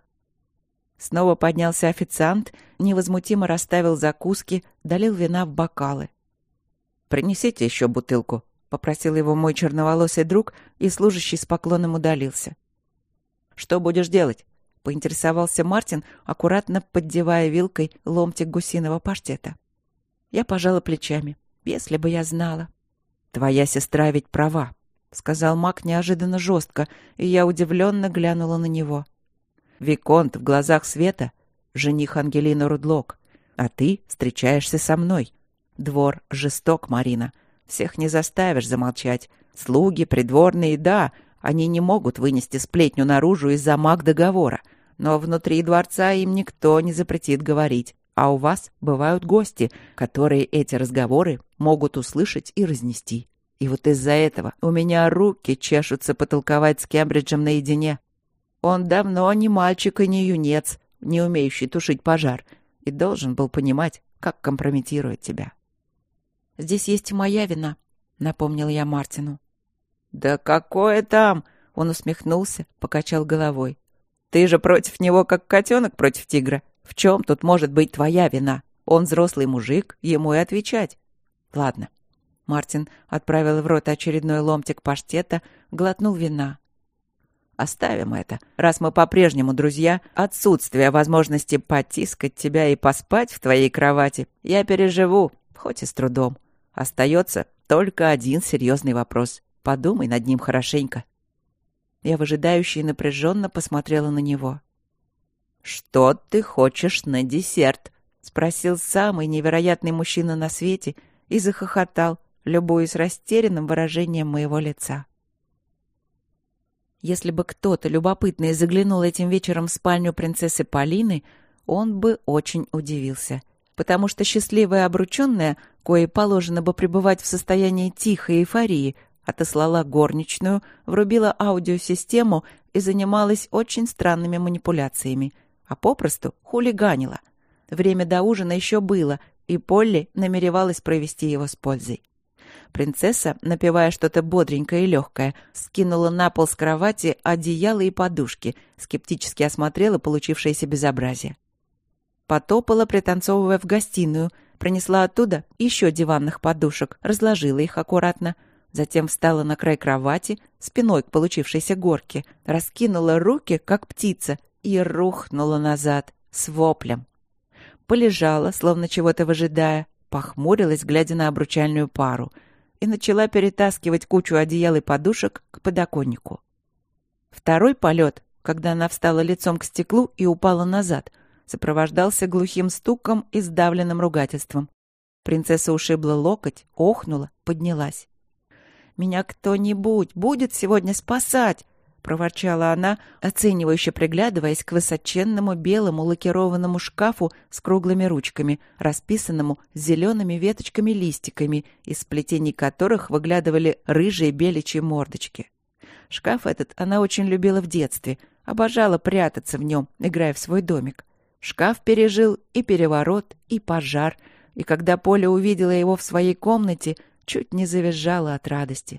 Снова поднялся официант, невозмутимо расставил закуски, долил вина в бокалы. «Принесите еще бутылку», — попросил его мой черноволосый друг, и служащий с поклоном удалился. «Что будешь делать?» — поинтересовался Мартин, аккуратно поддевая вилкой ломтик гусиного паштета. Я пожала плечами. Если бы я знала. «Твоя сестра ведь права», — сказал Мак неожиданно жестко, и я удивленно глянула на него. «Виконт в глазах Света — жених Ангелины Рудлок, а ты встречаешься со мной. Двор жесток, Марина. Всех не заставишь замолчать. Слуги, придворные, да, они не могут вынести сплетню наружу из-за маг-договора, но внутри дворца им никто не запретит говорить. А у вас бывают гости, которые эти разговоры могут услышать и разнести. И вот из-за этого у меня руки чешутся потолковать с Кембриджем наедине. Он давно не мальчик и не юнец, не умеющий тушить пожар, и должен был понимать, как компрометирует тебя». «Здесь есть и моя вина», — напомнила я Мартину. «Да какое там!» — он усмехнулся, покачал головой. «Ты же против него, как котенок против тигра. В чем тут может быть твоя вина? Он взрослый мужик, ему и отвечать». «Ладно». Мартин отправил в рот очередной ломтик паштета, глотнул вина. «Оставим это. Раз мы по-прежнему друзья, отсутствие возможности потискать тебя и поспать в твоей кровати я переживу, хоть и с трудом. Остается только один серьезный вопрос. Подумай над ним хорошенько». Я выжидающе и напряженно посмотрела на него. «Что ты хочешь на десерт?» — спросил самый невероятный мужчина на свете и захохотал, любуясь растерянным выражением моего лица. Если бы кто-то любопытный заглянул этим вечером в спальню принцессы Полины, он бы очень удивился, потому что счастливая обрученная, коей положено бы пребывать в состоянии тихой эйфории, отослала горничную, врубила аудиосистему и занималась очень странными манипуляциями, а попросту хулиганила. Время до ужина еще было, и Полли намеревалась провести его с пользой. Принцесса, напевая что-то бодренькое и легкое, скинула на пол с кровати одеяло и подушки, скептически осмотрела получившееся безобразие. Потопала, пританцовывая в гостиную, принесла оттуда еще диванных подушек, разложила их аккуратно, затем встала на край кровати, спиной к получившейся горке, раскинула руки, как птица, и рухнула назад с воплем. Полежала, словно чего-то выжидая, похмурилась, глядя на обручальную пару, и начала перетаскивать кучу одеял и подушек к подоконнику. Второй полет, когда она встала лицом к стеклу и упала назад, сопровождался глухим стуком и сдавленным ругательством. Принцесса ушибла локоть, охнула, поднялась. «Меня кто-нибудь будет сегодня спасать!» — проворчала она, оценивающе приглядываясь к высоченному белому лакированному шкафу с круглыми ручками, расписанному зелеными веточками-листиками, из сплетений которых выглядывали рыжие беличьи мордочки. Шкаф этот она очень любила в детстве, обожала прятаться в нем, играя в свой домик. Шкаф пережил и переворот, и пожар, и когда Поля увидела его в своей комнате, чуть не завизжала от радости.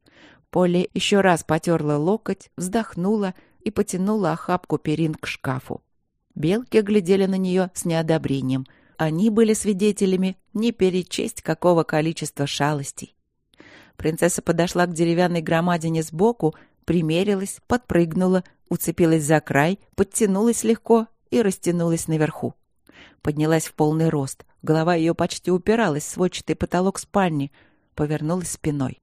Полли еще раз потерла локоть, вздохнула и потянула охапку перин к шкафу. Белки глядели на нее с неодобрением. Они были свидетелями не перечесть какого количества шалостей. Принцесса подошла к деревянной громадине сбоку, примерилась, подпрыгнула, уцепилась за край, подтянулась легко и растянулась наверху. Поднялась в полный рост. Голова ее почти упиралась в сводчатый потолок спальни. Повернулась спиной.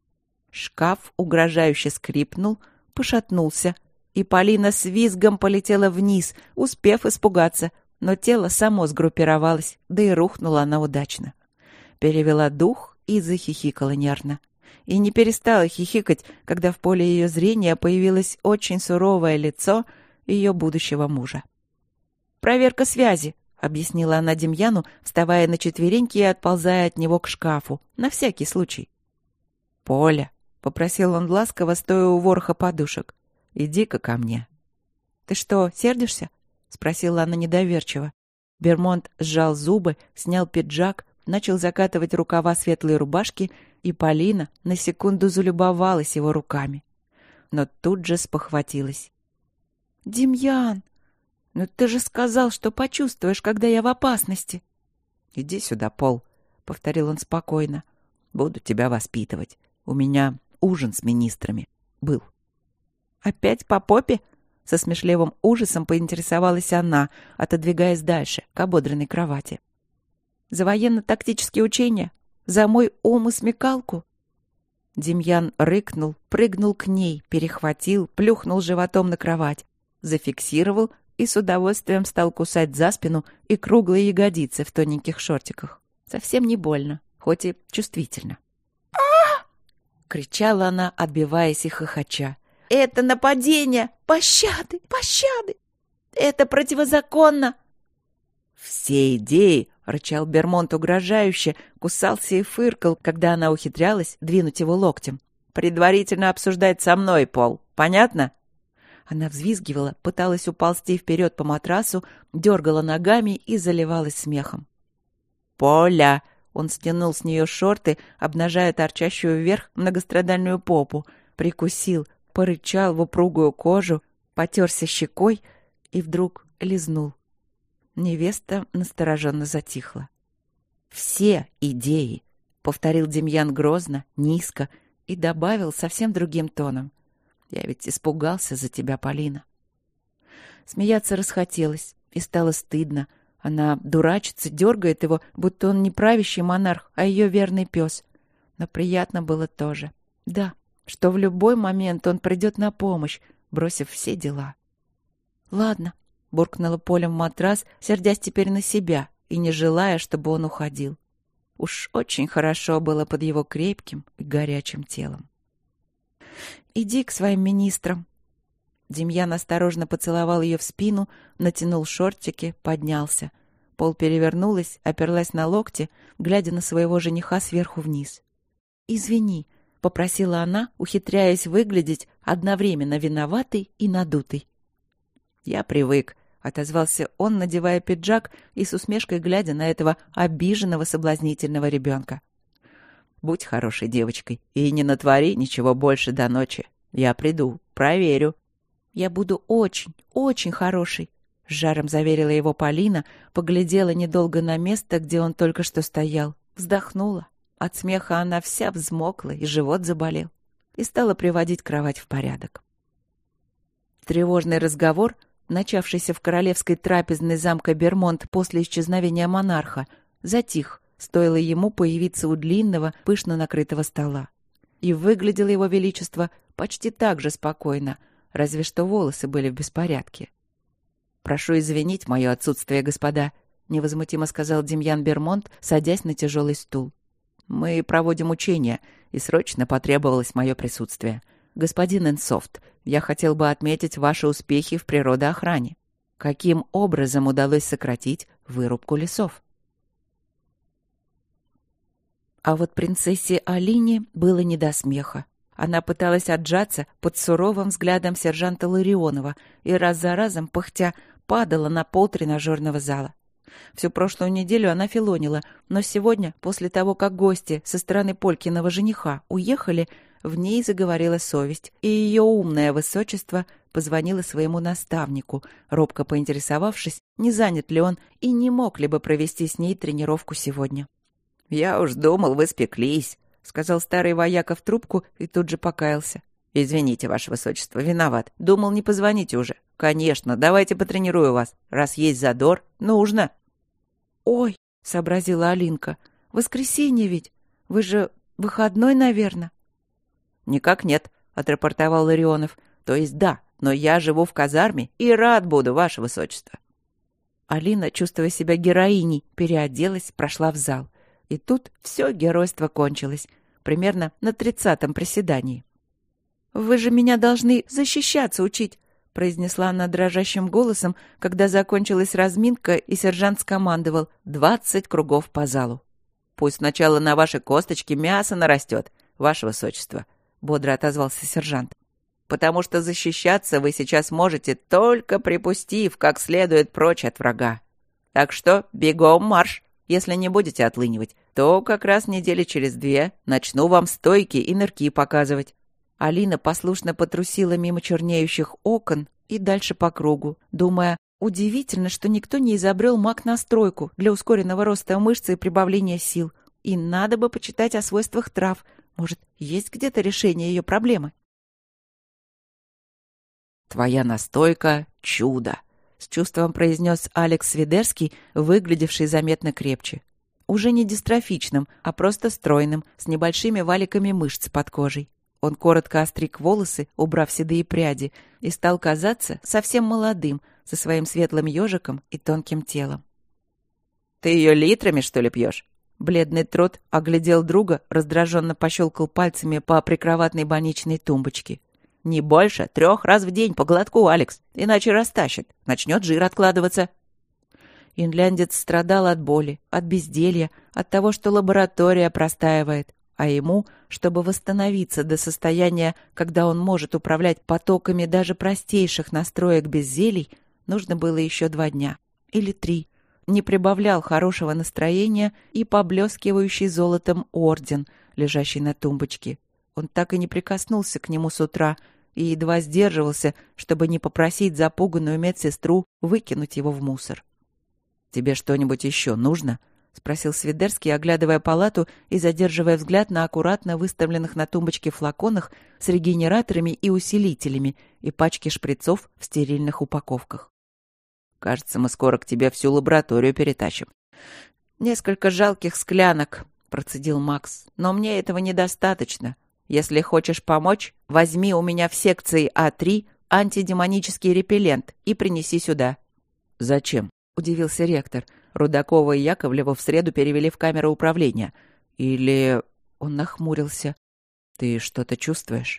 Шкаф угрожающе скрипнул, пошатнулся, и Полина с визгом полетела вниз, успев испугаться, но тело само сгруппировалось, да и рухнула она удачно. Перевела дух и захихикала нервно. И не перестала хихикать, когда в поле ее зрения появилось очень суровое лицо ее будущего мужа. «Проверка связи», — объяснила она Демьяну, вставая на четвереньки и отползая от него к шкафу, на всякий случай. «Поля», — попросил он ласково, стоя у вороха подушек, — «иди-ка ко мне». Ты что, сердишься?» — спросила она недоверчиво. Бермонт сжал зубы, снял пиджак, начал закатывать рукава светлой рубашки, и Полина на секунду залюбовалась его руками. Но тут же спохватилась. «Демьян, ну ты же сказал, что почувствуешь, когда я в опасности!» «Иди сюда, Пол», — повторил он спокойно. «Буду тебя воспитывать. У меня ужин с министрами был». «Опять по попе?» — со смешливым ужасом поинтересовалась она, отодвигаясь дальше, к ободранной кровати. «За военно-тактические учения? За мой ум и смекалку?» Демьян рыкнул, прыгнул к ней, перехватил, плюхнул животом на кровать, зафиксировал и с удовольствием стал кусать за спину и круглые ягодицы в тоненьких шортиках. Совсем не больно, хоть и чувствительно. «А!» — кричала она, отбиваясь и хохоча. «Это нападение! Пощады! Пощады! Это противозаконно!» «Все идеи!» — рычал Бермонт угрожающе, кусался и фыркал, когда она ухитрялась двинуть его локтем. «Предварительно обсуждать со мной, Пол. Понятно?» Она взвизгивала, пыталась уползти вперед по матрасу, дергала ногами и заливалась смехом. «Поля!» — он стянул с нее шорты, обнажая торчащую вверх многострадальную попу, прикусил, порычал в упругую кожу, потерся щекой и вдруг лизнул. Невеста настороженно затихла. «Все идеи!» — повторил Демьян грозно, низко и добавил совсем другим тоном. «Я ведь испугался за тебя, Полина». Смеяться расхотелось, и стало стыдно. Она дурачится, дергает его, будто он не правящий монарх, а ее верный пес. Но приятно было тоже. Да, что в любой момент он придет на помощь, бросив все дела. «Ладно», — буркнула Поля в матрас, сердясь теперь на себя и не желая, чтобы он уходил. Уж очень хорошо было под его крепким и горячим телом. «Иди к своим министрам». Демьян осторожно поцеловал ее в спину, натянул шортики, поднялся. Пол перевернулась, оперлась на локти, глядя на своего жениха сверху вниз. «Извини», — попросила она, ухитряясь выглядеть одновременно виноватой и надутой. «Я привык», — отозвался он, надевая пиджак и с усмешкой глядя на этого обиженного соблазнительного ребенка. «Будь хорошей девочкой и не натвори ничего больше до ночи. Я приду, проверю». «Я буду очень, очень хорошей», — с жаром заверила его Полина, поглядела недолго на место, где он только что стоял, вздохнула. От смеха она вся взмокла, и живот заболел, и стала приводить кровать в порядок. Тревожный разговор, начавшийся в королевской трапезной замка Бермонт после исчезновения монарха, затих, стоило ему появиться у длинного, пышно накрытого стола. И выглядело его величество почти так же спокойно, разве что волосы были в беспорядке. «Прошу извинить мое отсутствие, господа», — невозмутимо сказал Демьян Бермонт, садясь на тяжелый стул. «Мы проводим учения, и срочно потребовалось мое присутствие. Господин Энсофт, я хотел бы отметить ваши успехи в природоохране. Каким образом удалось сократить вырубку лесов?» А вот принцессе Алине было не до смеха. Она пыталась отжаться под суровым взглядом сержанта Ларионова и раз за разом, пыхтя, падала на пол тренажерного зала. Всю прошлую неделю она филонила, но сегодня, после того, как гости со стороны Полькиного жениха уехали, в ней заговорила совесть, и ее умное высочество позвонило своему наставнику, робко поинтересовавшись, не занят ли он и не мог ли бы провести с ней тренировку сегодня. «Я уж думал, вы спеклись», — сказал старый вояка в трубку и тут же покаялся. «Извините, ваше высочество, виноват. Думал, не позвоните уже. Конечно, давайте потренирую вас. Раз есть задор, нужно». «Ой», — сообразила Алинка, — «воскресенье ведь. Вы же выходной, наверное». «Никак нет», — отрапортовал Ларионов. «То есть да, но я живу в казарме и рад буду, ваше высочество». Алина, чувствуя себя героиней, переоделась, прошла в зал. И тут все геройство кончилось, примерно на тридцатом приседании. «Вы же меня должны защищаться учить», — произнесла она дрожащим голосом, когда закончилась разминка, и сержант скомандовал «двадцать кругов по залу». «Пусть сначала на ваши косточки мясо нарастет, ваше высочество», — бодро отозвался сержант. потому что защищаться вы сейчас можете, только припустив как следует прочь от врага. Так что бегом марш. Если не будете отлынивать, то как раз недели через две начну вам стойки и нырки показывать». Алина послушно потрусила мимо чернеющих окон и дальше по кругу, думая, удивительно, что никто не изобрел маг-настройку для ускоренного роста мышц и прибавления сил. И надо бы почитать о свойствах трав. Может, есть где-то решение ее проблемы? «Твоя настойка — чудо», — с чувством произнес Алекс Свидерский, выглядевший заметно крепче. Уже не дистрофичным, а просто стройным, с небольшими валиками мышц под кожей. Он коротко остриг волосы, убрав седые пряди, и стал казаться совсем молодым, со своим светлым ежиком и тонким телом. «Ты ее литрами, что ли, пьешь?» Бледный Трот оглядел друга, раздраженно пощелкал пальцами по прикроватной больничной тумбочке. «Не больше трех раз в день по глотку, Алекс, иначе растащит, начнет жир откладываться». Инляндец страдал от боли, от безделья, от того, что лаборатория простаивает, а ему, чтобы восстановиться до состояния, когда он может управлять потоками даже простейших настроек без зелий, нужно было еще два дня. Или три. Не прибавлял хорошего настроения и поблескивающий золотом орден, лежащий на тумбочке. Он так и не прикоснулся к нему с утра и едва сдерживался, чтобы не попросить запуганную медсестру выкинуть его в мусор. «Тебе что-нибудь еще нужно?» — спросил Свидерский, оглядывая палату и задерживая взгляд на аккуратно выставленных на тумбочке флаконах с регенераторами и усилителями и пачки шприцов в стерильных упаковках. «Кажется, мы скоро к тебе всю лабораторию перетащим». «Несколько жалких склянок», — процедил Макс, — «но мне этого недостаточно. Если хочешь помочь, возьми у меня в секции А три антидемонический репеллент и принеси сюда». «Зачем?» — удивился ректор. Рудакова и Яковлева в среду перевели в камеру управления. Или... Он нахмурился. «Ты что-то чувствуешь?»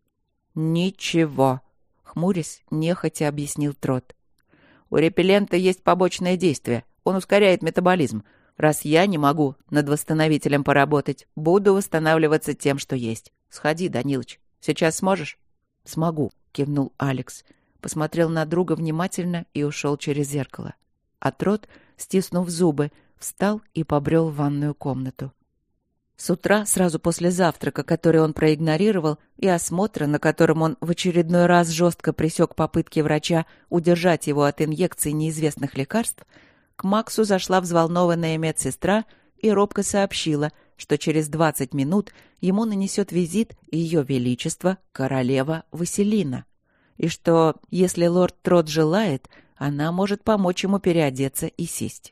«Ничего», — хмурясь, нехотя объяснил Трот. «У репеллента есть побочное действие. Он ускоряет метаболизм. Раз я не могу над восстановителем поработать, буду восстанавливаться тем, что есть. Сходи, Данилыч. Сейчас сможешь?» «Смогу», — кивнул Алекс. Посмотрел на друга внимательно и ушел через зеркало. А Трот, стиснув зубы, встал и побрел в ванную комнату. С утра, сразу после завтрака, который он проигнорировал, и осмотра, на котором он в очередной раз жестко пресек попытки врача удержать его от инъекций неизвестных лекарств, к Максу зашла взволнованная медсестра и робко сообщила, что через двадцать минут ему нанесет визит Ее Величество королева Василина, и что, если лорд Трот желает, она может помочь ему переодеться и сесть.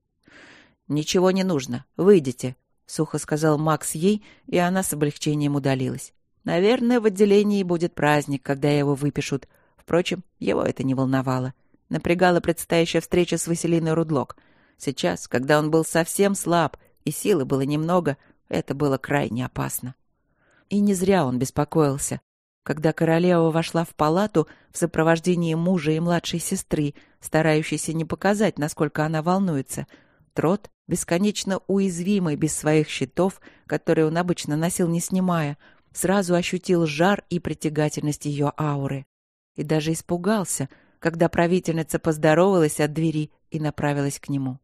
«Ничего не нужно, выйдите», — сухо сказал Макс ей, и она с облегчением удалилась. «Наверное, в отделении будет праздник, когда его выпишут. Впрочем, его это не волновало. Напрягала предстоящая встреча с Василиной Рудлок. Сейчас, когда он был совсем слаб и силы было немного, это было крайне опасно». И не зря он беспокоился. Когда королева вошла в палату в сопровождении мужа и младшей сестры, старающейся не показать, насколько она волнуется, Трот, бесконечно уязвимый без своих щитов, которые он обычно носил не снимая, сразу ощутил жар и притягательность ее ауры. И даже испугался, когда правительница поздоровалась от двери и направилась к нему.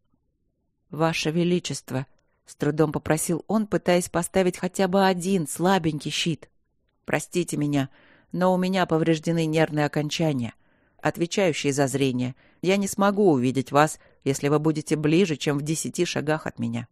«Ваше Величество», — с трудом попросил он, пытаясь поставить хотя бы один слабенький щит. «Простите меня, но у меня повреждены нервные окончания, отвечающие за зрение. Я не смогу увидеть вас, если вы будете ближе, чем в десяти шагах от меня».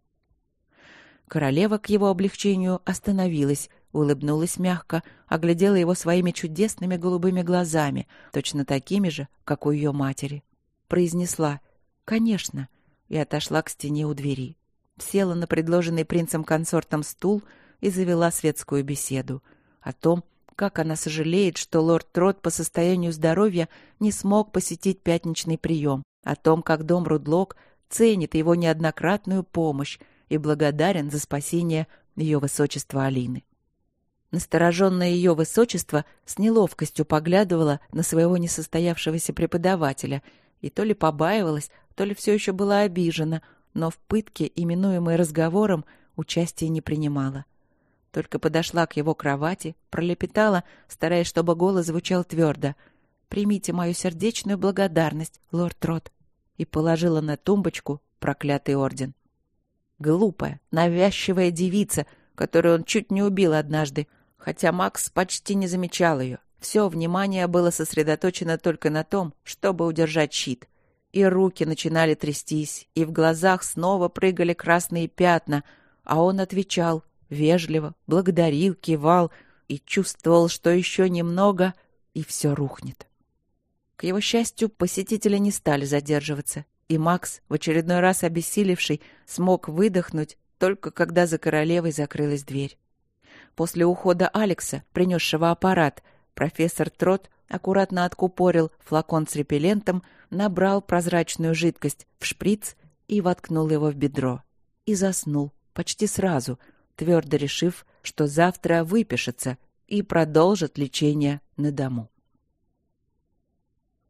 Королева к его облегчению остановилась, улыбнулась мягко, оглядела его своими чудесными голубыми глазами, точно такими же, как у ее матери. Произнесла «Конечно» и отошла к стене у двери. Села на предложенный принцем-консортом стул и завела светскую беседу о том, как она сожалеет, что лорд Трот по состоянию здоровья не смог посетить пятничный прием, о том, как дом Рудлок ценит его неоднократную помощь и благодарен за спасение ее высочества Алины. Настороженное ее высочество с неловкостью поглядывала на своего несостоявшегося преподавателя и то ли побаивалась, то ли все еще была обижена, но в пытке, именуемой разговором, участия не принимала. только подошла к его кровати, пролепетала, стараясь, чтобы голос звучал твердо: «Примите мою сердечную благодарность, лорд Трот», и положила на тумбочку проклятый орден. Глупая, навязчивая девица, которую он чуть не убил однажды, хотя Макс почти не замечал ее. Все внимание было сосредоточено только на том, чтобы удержать щит. И руки начинали трястись, и в глазах снова прыгали красные пятна, а он отвечал вежливо, благодарил, кивал и чувствовал, что еще немного, и все рухнет. К его счастью, посетители не стали задерживаться, и Макс, в очередной раз обессилевший, смог выдохнуть, только когда за королевой закрылась дверь. После ухода Алекса, принесшего аппарат, профессор Трот аккуратно откупорил флакон с репеллентом, набрал прозрачную жидкость в шприц и воткнул его в бедро. И заснул почти сразу, твердо решив, что завтра выпишется и продолжит лечение на дому.